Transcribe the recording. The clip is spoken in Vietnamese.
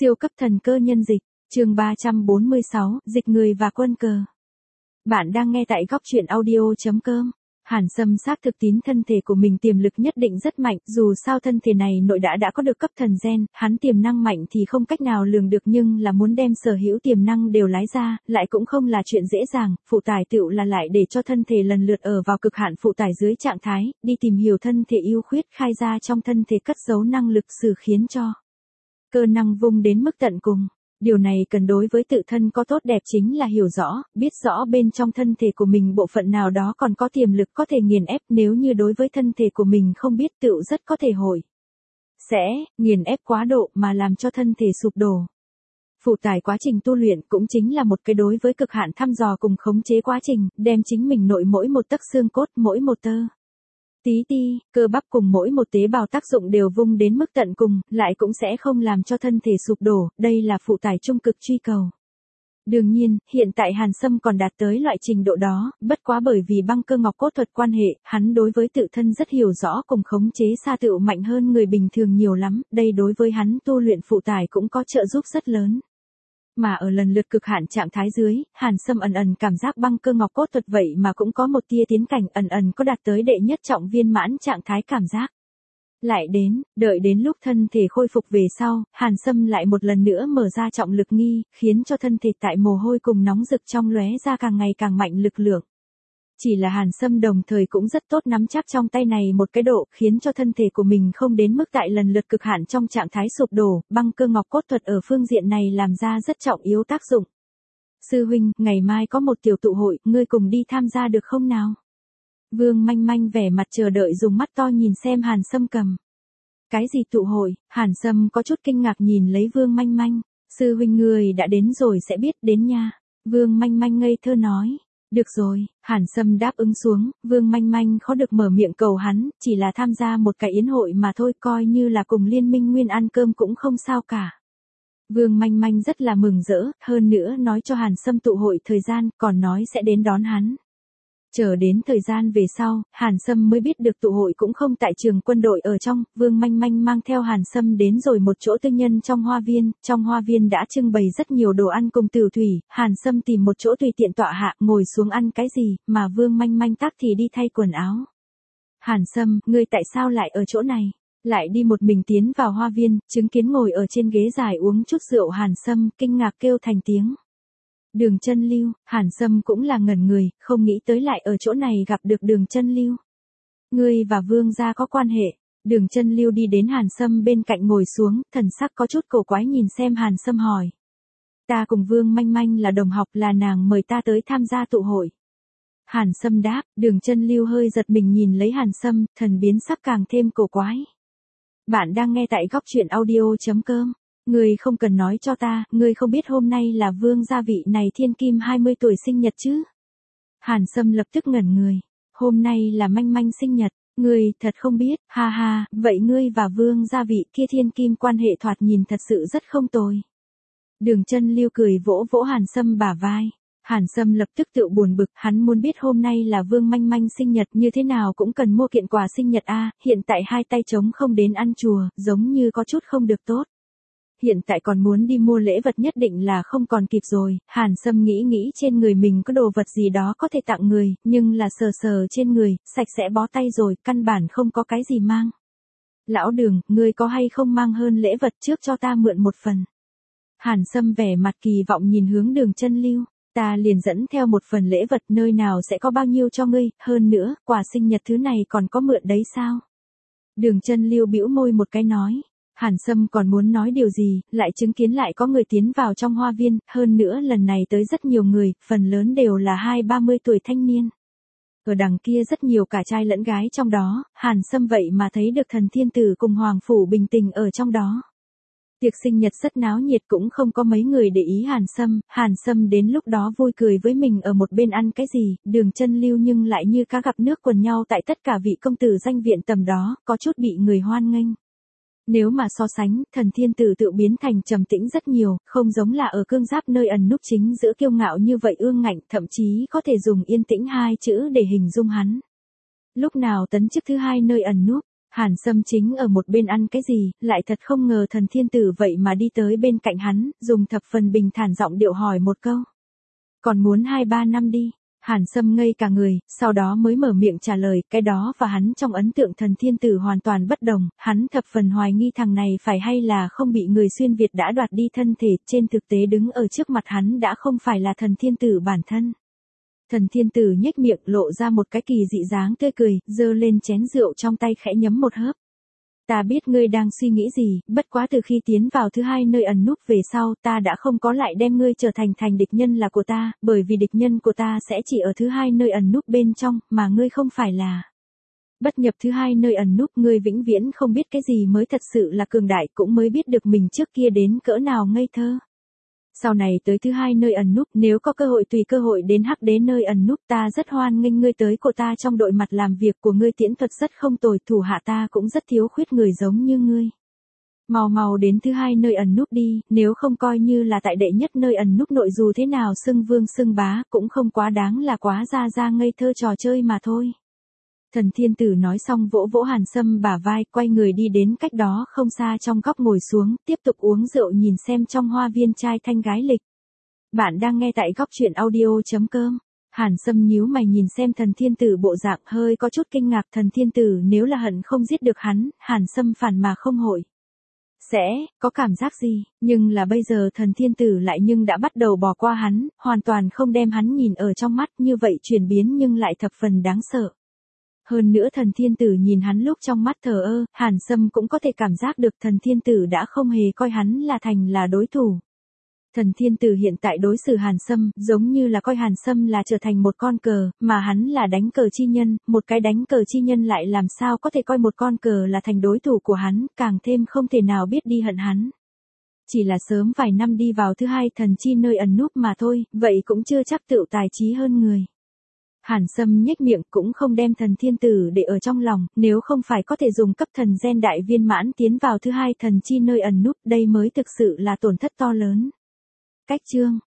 Siêu cấp thần cơ nhân dịch, chương 346, dịch người và quân cờ. Bạn đang nghe tại góc truyện audio.com. Hàn Sâm xác thực tín thân thể của mình tiềm lực nhất định rất mạnh, dù sao thân thể này nội đã có được cấp thần gen, hắn tiềm năng mạnh thì không cách nào lường được, nhưng là muốn đem sở hữu tiềm năng đều lái ra, lại cũng không là chuyện dễ dàng. Phụ tải tựu là lại để cho thân thể lần lượt ở vào cực hạn phụ tải dưới trạng thái, đi tìm hiểu thân thể ưu khuyết, khai ra trong thân thể cất giấu năng lực sử khiến cho cơ năng vung đến mức tận cùng. Điều này cần đối với tự thân có tốt đẹp chính là hiểu rõ, biết rõ bên trong thân thể của mình bộ phận nào đó còn có tiềm lực có thể nghiền ép, nếu như đối với thân thể của mình không biết tựu rất có thể sẽ nghiền ép quá độ mà làm cho thân thể sụp đổ. Phụ tải quá trình tu luyện cũng chính là một cái đối với cực hạn thăm dò cùng khống chế quá trình, đem chính mình nội mỗi một tấc xương cốt, mỗi một tơ tí ti, cơ bắp cùng mỗi một tế bào tác dụng đều vung đến mức tận cùng, lại cũng sẽ không làm cho thân thể sụp đổ, đây là phụ tải trung cực truy cầu. Đương nhiên, hiện tại Hàn Sâm còn đạt tới loại trình độ đó, bất quá bởi vì băng cơ ngọc cốt thuật quan hệ, hắn đối với tự thân rất hiểu rõ cùng khống chế xa tựu mạnh hơn người bình thường nhiều lắm, đây đối với hắn tu luyện phụ tải cũng có trợ giúp rất lớn. Mà ở lần lượt cực hạn trạng thái dưới, Hàn Sâm ẩn ẩn cảm giác băng cơ ngọc cốt thuật vậy mà cũng có một tia tiến cảnh, ẩn ẩn có đạt tới đệ nhất trọng viên mãn trạng thái cảm giác. Lại đợi đến lúc thân thể khôi phục về sau, Hàn Sâm lại một lần nữa mở ra trọng lực nghi, khiến cho thân thể tại mồ hôi cùng nóng rực trong lóe ra càng ngày càng mạnh lực lượng. Chỉ là Hàn Sâm đồng thời cũng rất tốt nắm chắc trong tay này một cái độ, khiến cho thân thể của mình không đến mức tại lần lượt cực hạn trong trạng thái sụp đổ, băng cơ ngọc cốt thuật ở phương diện này làm ra rất trọng yếu tác dụng. Sư huynh, ngày mai có một tiểu tụ hội, ngươi cùng đi tham gia được không nào? Vương Manh Manh vẻ mặt chờ đợi dùng mắt to nhìn xem Hàn Sâm cầm. Cái gì tụ hội? Hàn Sâm có chút kinh ngạc nhìn lấy Vương Manh Manh. Sư huynh người đã đến rồi sẽ biết đến nha. Vương Manh Manh ngây thơ nói. Được rồi, Hàn Sâm đáp ứng xuống, Vương Manh Manh khó được mở miệng cầu hắn, chỉ là tham gia một cái yến hội mà thôi, coi như là cùng Liên Minh Nguyên ăn cơm cũng không sao cả. Vương Manh Manh rất là mừng rỡ, hơn nữa nói cho Hàn Sâm tụ hội thời gian, còn nói sẽ đến đón hắn. Chờ đến thời gian về sau, Hàn Sâm mới biết được tụ hội cũng không tại trường quân đội ở trong, Vương Manh Manh mang theo Hàn Sâm đến rồi một chỗ tư nhân trong hoa viên đã trưng bày rất nhiều đồ ăn cùng tiểu thủy, Hàn Sâm tìm một chỗ tùy tiện tọa hạ, ngồi xuống ăn cái gì, mà Vương Manh Manh tắc thì đi thay quần áo. Hàn Sâm, ngươi tại sao lại ở chỗ này? Lại đi một mình tiến vào hoa viên, chứng kiến ngồi ở trên ghế dài uống chút rượu Hàn Sâm, kinh ngạc kêu thành tiếng. Đường Chân Lưu, Hàn Sâm cũng là ngẩn người, không nghĩ tới lại ở chỗ này gặp được Đường Chân Lưu. Ngươi và Vương gia có quan hệ. Đường Chân Lưu đi đến Hàn Sâm bên cạnh ngồi xuống, thần sắc có chút cổ quái nhìn xem Hàn Sâm hỏi. Ta cùng Vương Manh Manh là đồng học, là nàng mời ta tới tham gia tụ hội. Hàn Sâm đáp, Đường Chân Lưu hơi giật mình nhìn lấy Hàn Sâm, thần biến sắc càng thêm cổ quái. Bạn đang nghe tại góc truyện audio.com. Ngươi không cần nói cho ta, ngươi không biết hôm nay là Vương gia vị này thiên kim 20 tuổi sinh nhật chứ? Hàn Sâm lập tức ngẩn người. Hôm nay là Manh Manh sinh nhật, ngươi thật không biết, ha ha, vậy ngươi và Vương gia vị kia thiên kim quan hệ thoạt nhìn thật sự rất không tồi. Đường Chân Lưu cười vỗ vỗ Hàn Sâm bả vai. Hàn Sâm lập tức tự buồn bực, hắn muốn biết hôm nay là Vương Manh Manh sinh nhật như thế nào cũng cần mua kiện quà sinh nhật a, hiện tại hai tay trống không đến ăn chùa, giống như có chút không được tốt. Hiện tại còn muốn đi mua lễ vật nhất định là không còn kịp rồi, Hàn Sâm nghĩ trên người mình có đồ vật gì đó có thể tặng người, nhưng là sờ trên người, sạch sẽ bó tay rồi, căn bản không có cái gì mang. Lão Đường, ngươi có hay không mang hơn lễ vật trước cho ta mượn một phần? Hàn Sâm vẻ mặt kỳ vọng nhìn hướng Đường Chân Lưu, ta liền dẫn theo một phần lễ vật, nơi nào sẽ có bao nhiêu cho ngươi, hơn nữa, quà sinh nhật thứ này còn có mượn đấy sao? Đường Chân Lưu bĩu môi một cái nói. Hàn Sâm còn muốn nói điều gì, lại chứng kiến lại có người tiến vào trong hoa viên, hơn nữa lần này tới rất nhiều người, phần lớn đều là 20-30 tuổi thanh niên. Ở đằng kia rất nhiều cả trai lẫn gái trong đó, Hàn Sâm vậy mà thấy được thần thiên tử cùng Hoàng Phủ Bình Tình ở trong đó. Tiệc sinh nhật rất náo nhiệt cũng không có mấy người để ý Hàn Sâm đến lúc đó vui cười với mình ở một bên ăn cái gì, Đường Chân Lưu nhưng lại như cá gặp nước quần nhau tại tất cả vị công tử danh viện tầm đó, có chút bị người hoan nghênh. Nếu mà so sánh, thần thiên tử tự biến thành trầm tĩnh rất nhiều, không giống là ở cương giáp nơi ẩn núp chính giữa kiêu ngạo như vậy ương ngạnh, thậm chí có thể dùng yên tĩnh hai chữ để hình dung hắn. Lúc nào tấn chức thứ hai nơi ẩn núp, Hàn Sâm chính ở một bên ăn cái gì, lại thật không ngờ Thần Thiên Tử vậy mà đi tới bên cạnh hắn, dùng thập phần bình thản giọng điệu hỏi một câu. Còn muốn 2-3 năm đi. Hàn Sâm ngây cả người, sau đó mới mở miệng trả lời, cái đó và hắn trong ấn tượng Thần Thiên Tử hoàn toàn bất đồng, hắn thập phần hoài nghi thằng này phải hay là không bị người xuyên Việt đã đoạt đi thân thể, trên thực tế đứng ở trước mặt hắn đã không phải là Thần Thiên Tử bản thân. Thần Thiên Tử nhếch miệng lộ ra một cái kỳ dị dáng tươi cười, giơ lên chén rượu trong tay khẽ nhấm một hớp. Ta biết ngươi đang suy nghĩ gì, bất quá từ khi tiến vào thứ hai nơi ẩn núp về sau, ta đã không có lại đem ngươi trở thành địch nhân là của ta, bởi vì địch nhân của ta sẽ chỉ ở thứ hai nơi ẩn núp bên trong, mà ngươi không phải là. Bất nhập thứ hai nơi ẩn núp, ngươi vĩnh viễn không biết cái gì mới thật sự là cường đại, cũng mới biết được mình trước kia đến cỡ nào ngây thơ. Sau này tới thứ hai nơi ẩn núp, nếu có cơ hội tùy cơ hội đến Hắc Đế nơi ẩn núp, ta rất hoan nghênh ngươi tới của ta trong đội mặt làm việc của ngươi, tiễn thuật rất không tồi, thủ hạ ta cũng rất thiếu khuyết người giống như ngươi. Mau đến thứ hai nơi ẩn núp đi, nếu không coi như là tại đệ nhất nơi ẩn núp nội dù thế nào xưng vương xưng bá, cũng không quá đáng là quá ra ngây thơ trò chơi mà thôi. Thần Thiên Tử nói xong vỗ vỗ Hàn Sâm bả vai, quay người đi đến cách đó không xa trong góc ngồi xuống, tiếp tục uống rượu nhìn xem trong hoa viên trai thanh gái lịch. Bạn đang nghe tại góc truyện audio.com. Hàn Sâm nhíu mày nhìn xem Thần Thiên Tử bộ dạng hơi có chút kinh ngạc, Thần Thiên Tử nếu là hận không giết được hắn, Hàn Sâm phản mà không hội. Sẽ, có cảm giác gì, nhưng là bây giờ Thần Thiên Tử lại nhưng đã bắt đầu bỏ qua hắn, hoàn toàn không đem hắn nhìn ở trong mắt, như vậy chuyển biến nhưng lại thập phần đáng sợ. Hơn nữa Thần Thiên Tử nhìn hắn lúc trong mắt thờ ơ, Hàn Sâm cũng có thể cảm giác được Thần Thiên Tử đã không hề coi hắn là đối thủ. Thần Thiên Tử hiện tại đối xử Hàn Sâm, giống như là coi Hàn Sâm là trở thành một con cờ, mà hắn là đánh cờ chi nhân, một cái đánh cờ chi nhân lại làm sao có thể coi một con cờ là thành đối thủ của hắn, càng thêm không thể nào biết đi hận hắn. Chỉ là sớm vài năm đi vào thứ hai thần chi nơi ẩn núp mà thôi, vậy cũng chưa chắc tựu tài trí hơn người. Hàn Sâm nhếch miệng cũng không đem Thần Thiên Tử để ở trong lòng, nếu không phải có thể dùng cấp thần gen đại viên mãn tiến vào thứ hai thần chi nơi ẩn núp, đây mới thực sự là tổn thất to lớn. Cách chương